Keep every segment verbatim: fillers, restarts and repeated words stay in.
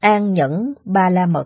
An nhẫn Ba La Mật.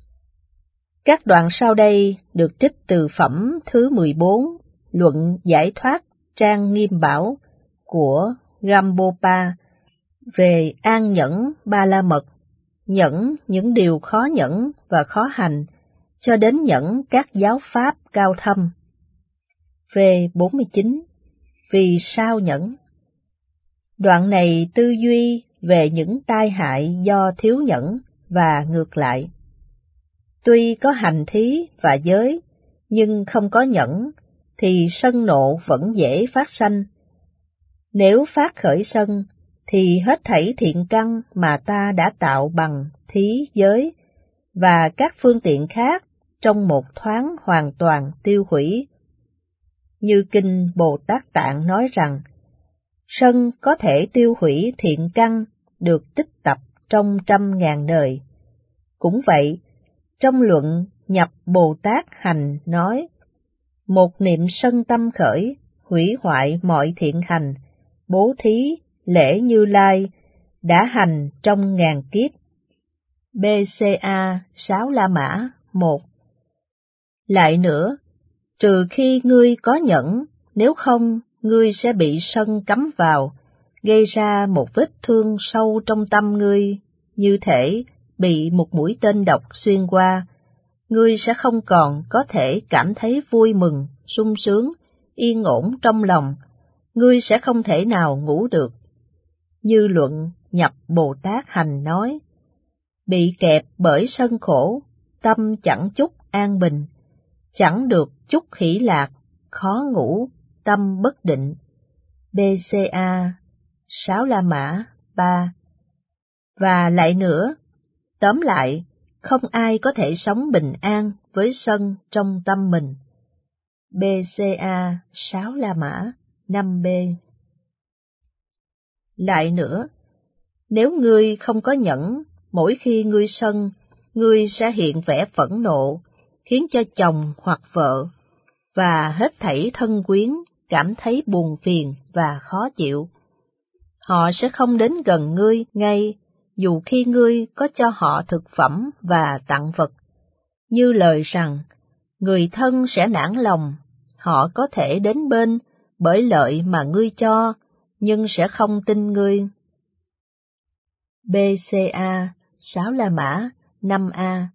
Các đoạn sau đây được trích từ phẩm thứ mười bốn, Luận Giải Thoát trang Nghiêm Bảo của Gampopa về an nhẫn Ba La Mật, nhẫn những điều khó nhẫn và khó hành, cho đến nhẫn các giáo pháp cao thâm. V bốn mươi chín. Vì sao nhẫn? Đoạn này tư duy về những tai hại do thiếu nhẫn và ngược lại. Tuy có hành thí và giới, nhưng không có nhẫn, thì sân nộ vẫn dễ phát sanh. Nếu phát khởi sân, thì hết thảy thiện căn mà ta đã tạo bằng thí giới và các phương tiện khác trong một thoáng hoàn toàn tiêu hủy. Như Kinh Bồ Tát Tạng nói rằng, sân có thể tiêu hủy thiện căn được tích tập trong trăm ngàn đời. Cũng vậy, trong luận Nhập Bồ Tát Hành nói, một niệm sân tâm khởi, hủy hoại mọi thiện hành, bố thí, lễ Như Lai, đã hành trong ngàn kiếp. bê xê a Sáu La Mã một. Lại nữa, trừ khi ngươi có nhẫn, nếu không, ngươi sẽ bị sân cắm vào, gây ra một vết thương sâu trong tâm ngươi, như thể bị một mũi tên độc xuyên qua. Ngươi sẽ không còn có thể cảm thấy vui mừng, sung sướng, yên ổn trong lòng, ngươi sẽ không thể nào ngủ được. Như luận Nhập Bồ Tát Hành nói, bị kẹp bởi sân khổ, tâm chẳng chút an bình, chẳng được chút hỷ lạc, khó ngủ, tâm bất định. bê xê a Sáu La Mã ba. Và lại nữa, tóm lại, không ai có thể sống bình an với sân trong tâm mình. bê xê a Sáu La Mã năm b. Lại nữa, nếu ngươi không có nhẫn, mỗi khi ngươi sân, ngươi sẽ hiện vẻ phẫn nộ, khiến cho chồng hoặc vợ và hết thảy thân quyến cảm thấy buồn phiền và khó chịu. Họ sẽ không đến gần ngươi ngay, dù khi ngươi có cho họ thực phẩm và tặng vật. Như lời rằng, người thân sẽ nản lòng, họ có thể đến bên bởi lợi mà ngươi cho, nhưng sẽ không tin ngươi. bê xê a Sáu La Mã năm a.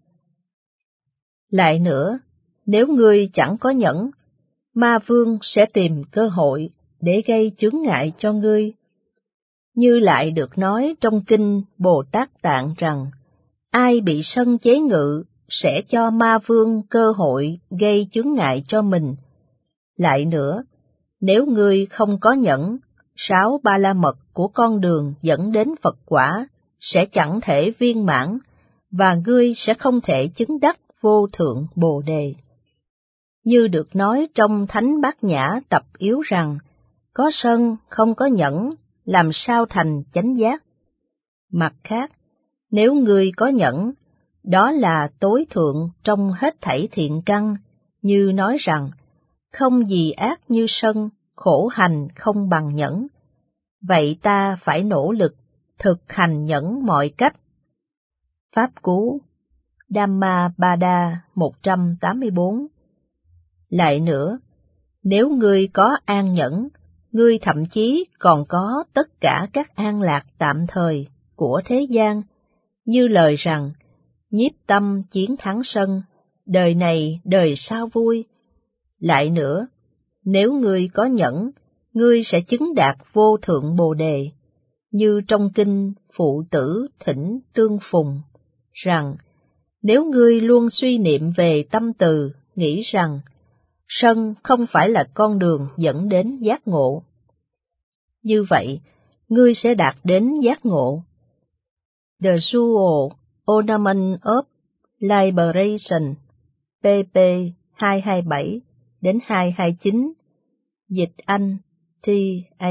Lại nữa, nếu ngươi chẳng có nhẫn, ma vương sẽ tìm cơ hội để gây chướng ngại cho ngươi. Như lại được nói trong Kinh Bồ Tát Tạng rằng, ai bị sân chế ngự sẽ cho ma vương cơ hội gây chướng ngại cho mình. Lại nữa, nếu ngươi không có nhẫn, sáu ba la mật của con đường dẫn đến Phật quả sẽ chẳng thể viên mãn, và ngươi sẽ không thể chứng đắc vô thượng Bồ Đề. Như được nói trong Thánh Bát Nhã tập yếu rằng, có sân không có nhẫn, làm sao thành chánh giác? Mặt khác, nếu ngươi có nhẫn, đó là tối thượng trong hết thảy thiện căn, như nói rằng, không gì ác như sân, khổ hành không bằng nhẫn. Vậy ta phải nỗ lực, thực hành nhẫn mọi cách. Pháp Cú Dhammapada một trăm tám mươi bốn. Lại nữa, nếu ngươi có an nhẫn, ngươi thậm chí còn có tất cả các an lạc tạm thời của thế gian, như lời rằng, nhiếp tâm chiến thắng sân, đời này đời sau vui. Lại nữa, nếu ngươi có nhẫn, ngươi sẽ chứng đạt vô thượng Bồ Đề, như trong Kinh Phụ Tử Thỉnh Tương Phùng, rằng, nếu ngươi luôn suy niệm về tâm từ, nghĩ rằng, sân không phải là con đường dẫn đến giác ngộ. Như vậy, ngươi sẽ đạt đến giác ngộ. The Jewel Ornament of Liberation, pp hai trăm hai mươi bảy đến hai trăm hai mươi chín, dịch Anh, T A.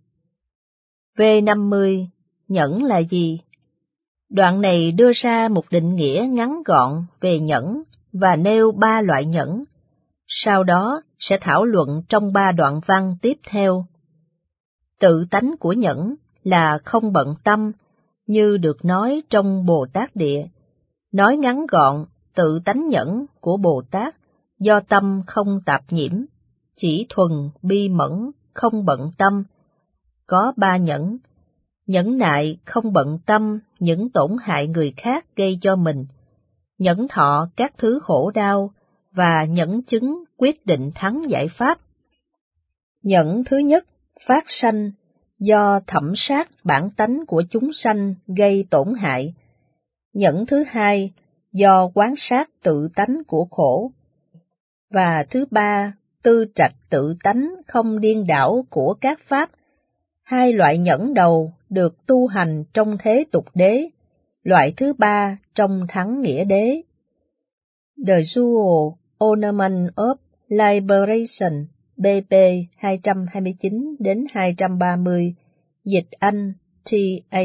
V năm mươi, nhẫn là gì? Đoạn này đưa ra một định nghĩa ngắn gọn về nhẫn và nêu ba loại nhẫn. Sau đó sẽ thảo luận trong ba đoạn văn tiếp theo. Tự tánh của nhẫn là không bận tâm, như được nói trong Bồ Tát Địa, nói ngắn gọn tự tánh nhẫn của Bồ Tát, do tâm không tạp nhiễm, chỉ thuần bi mẫn, không bận tâm. Có ba nhẫn: nhẫn nại không bận tâm những tổn hại người khác gây cho mình, nhẫn thọ các thứ khổ đau, và nhẫn chứng quyết định thắng giải pháp. Nhẫn thứ nhất, phát sanh, do thẩm sát bản tánh của chúng sanh gây tổn hại. Nhẫn thứ hai, do quán sát tự tánh của khổ. Và thứ ba, tư trạch tự tánh không điên đảo của các pháp. Hai loại nhẫn đầu được tu hành trong thế tục đế, loại thứ ba trong thắng nghĩa đế. The Jewel Ornament of Liberation, B P hai trăm hai mươi chín đến hai trăm ba mươi, dịch Anh T A.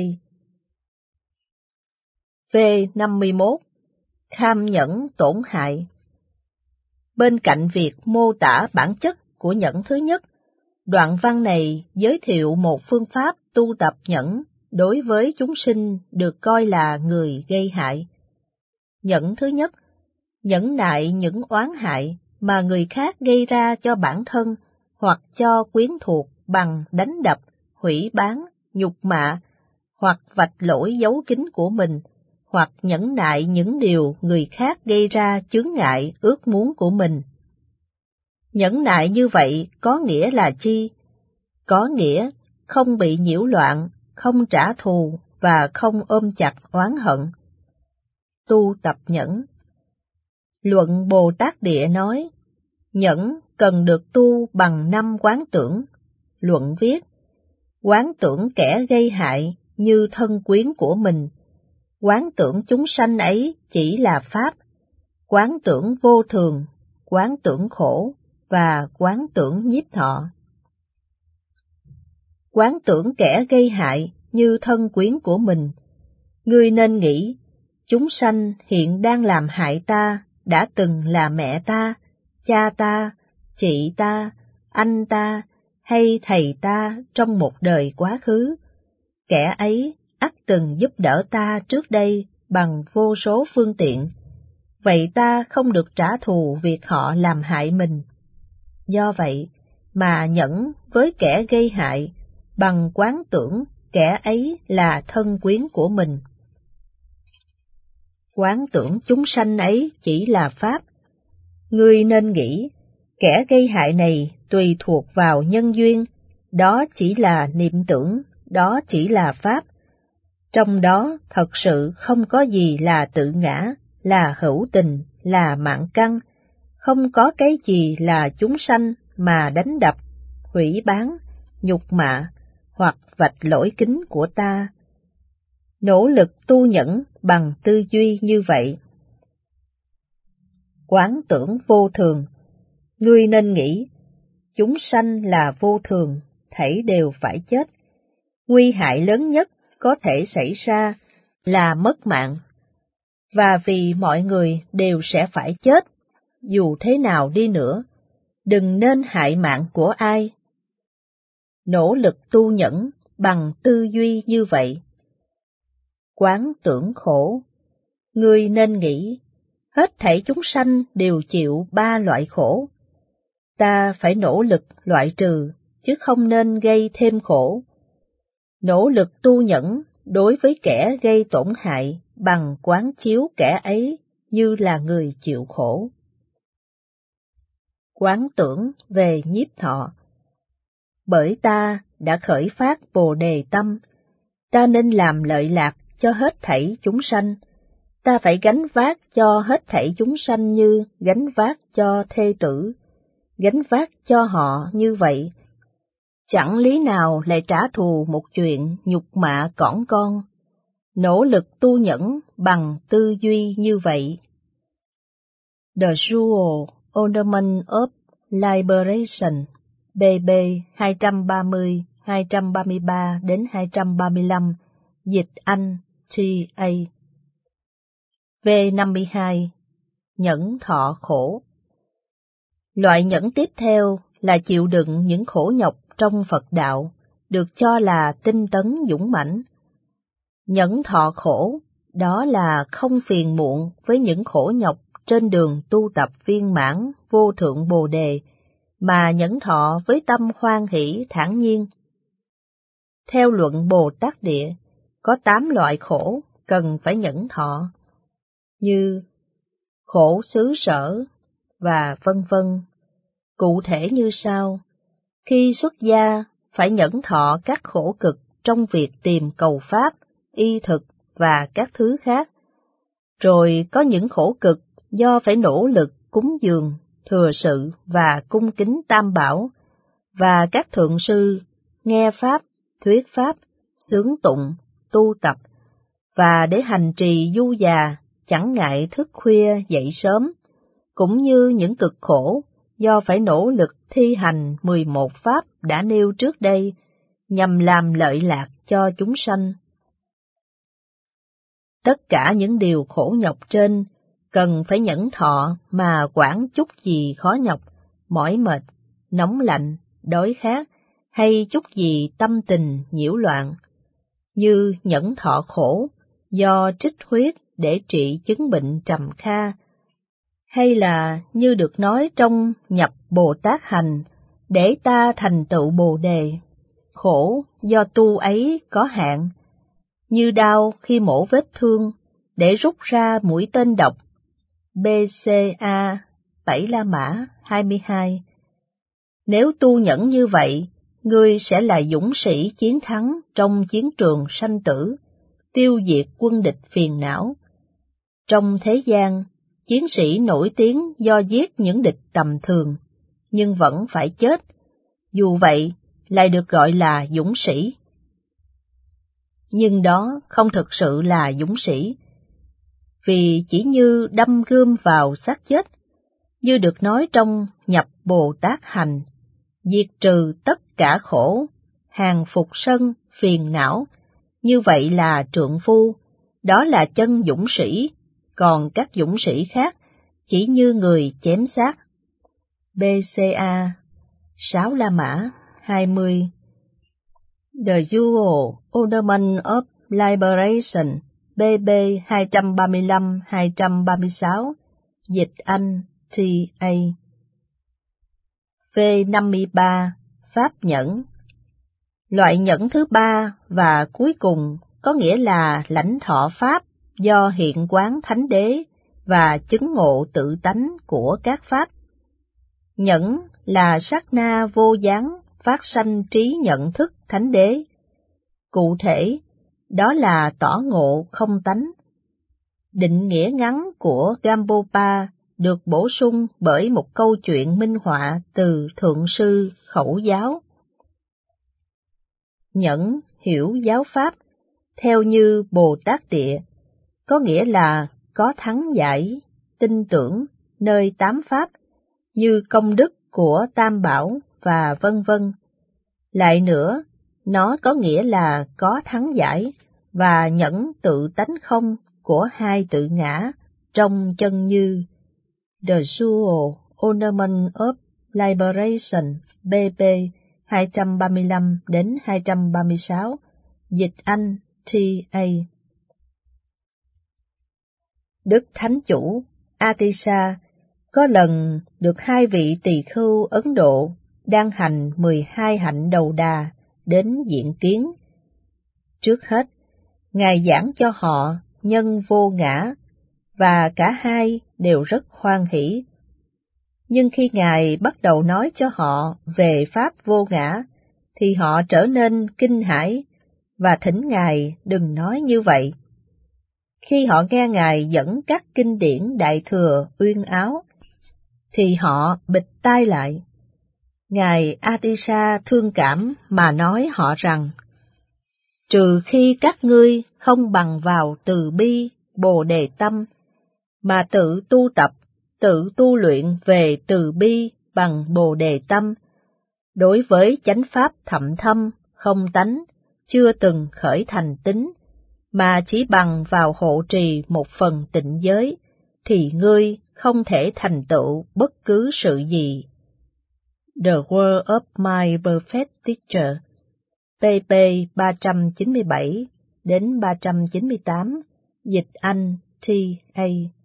V năm mươi mốt. Kham nhẫn tổn hại. Bên cạnh việc mô tả bản chất của nhẫn thứ nhất, đoạn văn này giới thiệu một phương pháp tu tập nhẫn đối với chúng sinh được coi là người gây hại. Nhẫn thứ nhất, nhẫn nại những oán hại mà người khác gây ra cho bản thân hoặc cho quyến thuộc bằng đánh đập, hủy bán, nhục mạ, hoặc vạch lỗi giấu kín của mình, hoặc nhẫn nại những điều người khác gây ra chướng ngại ước muốn của mình. Nhẫn nại như vậy có nghĩa là chi? Có nghĩa không bị nhiễu loạn, không trả thù và không ôm chặt oán hận. Tu tập nhẫn. Luận Bồ Tát Địa nói, nhẫn cần được tu bằng năm quán tưởng. Luận viết, quán tưởng kẻ gây hại như thân quyến của mình, quán tưởng chúng sanh ấy chỉ là pháp, quán tưởng vô thường, quán tưởng khổ và quán tưởng nhiếp thọ. Quán tưởng kẻ gây hại như thân quyến của mình, ngươi nên nghĩ, chúng sanh hiện đang làm hại ta đã từng là mẹ ta, cha ta, chị ta, anh ta hay thầy ta trong một đời quá khứ. Kẻ ấy ắt từng giúp đỡ ta trước đây bằng vô số phương tiện, vậy ta không được trả thù việc họ làm hại mình. Do vậy mà nhẫn với kẻ gây hại bằng quán tưởng kẻ ấy là thân quyến của mình. Quán tưởng chúng sanh ấy chỉ là pháp. Ngươi nên nghĩ, kẻ gây hại này tùy thuộc vào nhân duyên, đó chỉ là niệm tưởng, đó chỉ là pháp. Trong đó thật sự không có gì là tự ngã, là hữu tình, là mạng căn, không có cái gì là chúng sanh mà đánh đập, hủy bán, nhục mạ, hoặc vạch lỗi kính của ta. Nỗ lực tu nhẫn bằng tư duy như vậy. Quán tưởng vô thường. Ngươi nên nghĩ, chúng sanh là vô thường, thảy đều phải chết. Nguy hại lớn nhất có thể xảy ra là mất mạng. Và vì mọi người đều sẽ phải chết, dù thế nào đi nữa, đừng nên hại mạng của ai. Nỗ lực tu nhẫn bằng tư duy như vậy. Quán tưởng khổ. Ngươi nên nghĩ, hết thảy chúng sanh đều chịu ba loại khổ. Ta phải nỗ lực loại trừ, chứ không nên gây thêm khổ. Nỗ lực tu nhẫn đối với kẻ gây tổn hại bằng quán chiếu kẻ ấy như là người chịu khổ. Quán tưởng về nhiếp thọ. Bởi ta đã khởi phát Bồ Đề tâm, ta nên làm lợi lạc cho hết thảy chúng sanh. Ta phải gánh vác cho hết thảy chúng sanh như gánh vác cho thê tử, gánh vác cho họ như vậy. Chẳng lý nào lại trả thù một chuyện nhục mạ cỏn con. Nỗ lực tu nhẫn bằng tư duy như vậy. The Jewel Ornament of Liberation, B B hai trăm ba mươi, hai trăm ba mươi ba đến hai trăm ba mươi lăm, dịch Anh T A. V năm mươi hai. Nhẫn thọ khổ. Loại nhẫn tiếp theo là chịu đựng những khổ nhọc trong Phật đạo, được cho là tinh tấn dũng mãnh. Nhẫn thọ khổ, đó là không phiền muộn với những khổ nhọc trên đường tu tập viên mãn vô thượng Bồ Đề, mà nhẫn thọ với tâm hoan hỷ thản nhiên. Theo luận Bồ Tát Địa, có tám loại khổ cần phải nhẫn thọ, như khổ xứ sở và vân vân. Cụ thể như sau: khi xuất gia phải nhẫn thọ các khổ cực trong việc tìm cầu pháp, y thực và các thứ khác. Rồi có những khổ cực do phải nỗ lực cúng dường, thừa sự và cung kính Tam Bảo, và các thượng sư, nghe pháp, thuyết pháp, xướng tụng, tu tập, và để hành trì du già, chẳng ngại thức khuya dậy sớm, cũng như những cực khổ do phải nỗ lực thi hành mười một pháp đã nêu trước đây, nhằm làm lợi lạc cho chúng sanh. Tất cả những điều khổ nhọc trên cần phải nhẫn thọ mà quản chút gì khó nhọc, mỏi mệt, nóng lạnh, đói khát, hay chút gì tâm tình nhiễu loạn, như nhẫn thọ khổ do trích huyết để trị chứng bệnh trầm kha, hay là như được nói trong nhập Bồ Tát hành, để ta thành tựu Bồ Đề, khổ do tu ấy có hạn, như đau khi mổ vết thương, để rút ra mũi tên độc, bê xê a Bảy La Mã hai mươi hai. Nếu tu nhẫn như vậy, ngươi sẽ là dũng sĩ chiến thắng trong chiến trường sanh tử, tiêu diệt quân địch phiền não. Trong thế gian, chiến sĩ nổi tiếng do giết những địch tầm thường, nhưng vẫn phải chết, dù vậy lại được gọi là dũng sĩ. Nhưng đó không thực sự là dũng sĩ, vì chỉ như đâm gươm vào xác chết, như được nói trong nhập Bồ Tát hành, diệt trừ tất cả khổ, hàng phục sân, phiền não, như vậy là trượng phu, đó là chân dũng sĩ, còn các dũng sĩ khác chỉ như người chém xác. bê xê a Sáu La Mã hai mươi. The Jewel Ornament of Liberation, bê bê hai trăm ba mươi lăm đến hai trăm ba mươi sáu, dịch Anh T A. V năm mươi ba. Pháp nhẫn. Loại nhẫn thứ ba và cuối cùng có nghĩa là lãnh thọ pháp do hiện quán thánh đế và chứng ngộ tự tánh của các pháp. Nhẫn là sát na vô gián phát sanh trí nhận thức thánh đế. Cụ thể, đó là tỏ ngộ không tánh. Định nghĩa ngắn của Gampopa được bổ sung bởi một câu chuyện minh họa từ Thượng sư Khẩu Giáo. Nhẫn hiểu giáo pháp, theo như Bồ Tát Địa, có nghĩa là có thắng giải, tin tưởng nơi tám pháp, như công đức của Tam Bảo và vân vân. Lại nữa, nó có nghĩa là có thắng giải và nhẫn tự tánh không của hai tự ngã trong chân như. The Jewel Ornament of Liberation, bê bê hai trăm ba mươi lăm đến hai trăm ba mươi sáu, dịch Anh T A. Đức Thánh Chủ Atisa có lần được hai vị tỳ khưu Ấn Độ đang hành mười hai hạnh đầu đà đến diện kiến. Trước hết, Ngài giảng cho họ nhân vô ngã, và cả hai đều rất hoan hỷ. Nhưng khi Ngài bắt đầu nói cho họ về Pháp vô ngã, thì họ trở nên kinh hãi và thỉnh Ngài đừng nói như vậy. Khi họ nghe Ngài dẫn các kinh điển Đại Thừa uyên áo, thì họ bịt tai lại. Ngài Atisa thương cảm mà nói họ rằng, trừ khi các ngươi không bằng vào từ bi, bồ đề tâm, mà tự tu tập, tự tu luyện về từ bi bằng bồ đề tâm, đối với chánh pháp thậm thâm, không tánh, chưa từng khởi thành tính, mà chỉ bằng vào hộ trì một phần tịnh giới, thì ngươi không thể thành tựu bất cứ sự gì. The Word of My Perfect Teacher, pê pê ba trăm chín mươi bảy, đến ba trăm chín mươi tám, dịch Anh T A